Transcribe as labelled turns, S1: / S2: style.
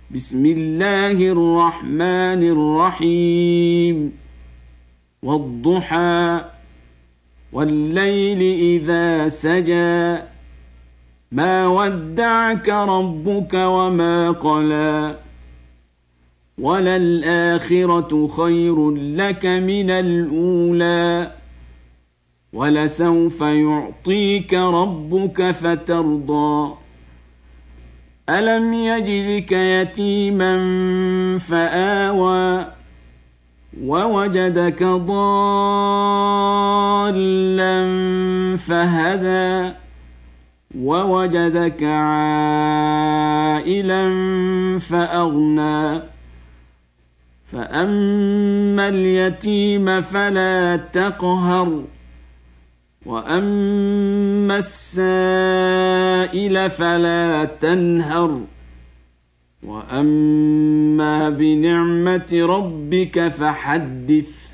S1: بسم الله الرحمن الرحيم والضحى والليل إذا سجى ما ودعك ربك وما قلى وللآخرة خير لك من الأولى ولسوف يعطيك ربك فترضى ألم يجدك يتيما فآوى ووجدك ضالا فهدى ووجدك عائلا فأغنى فأما اليتيم فلا تقهر وأما السائل فلا تنهر وأما بنعمة ربك فحدث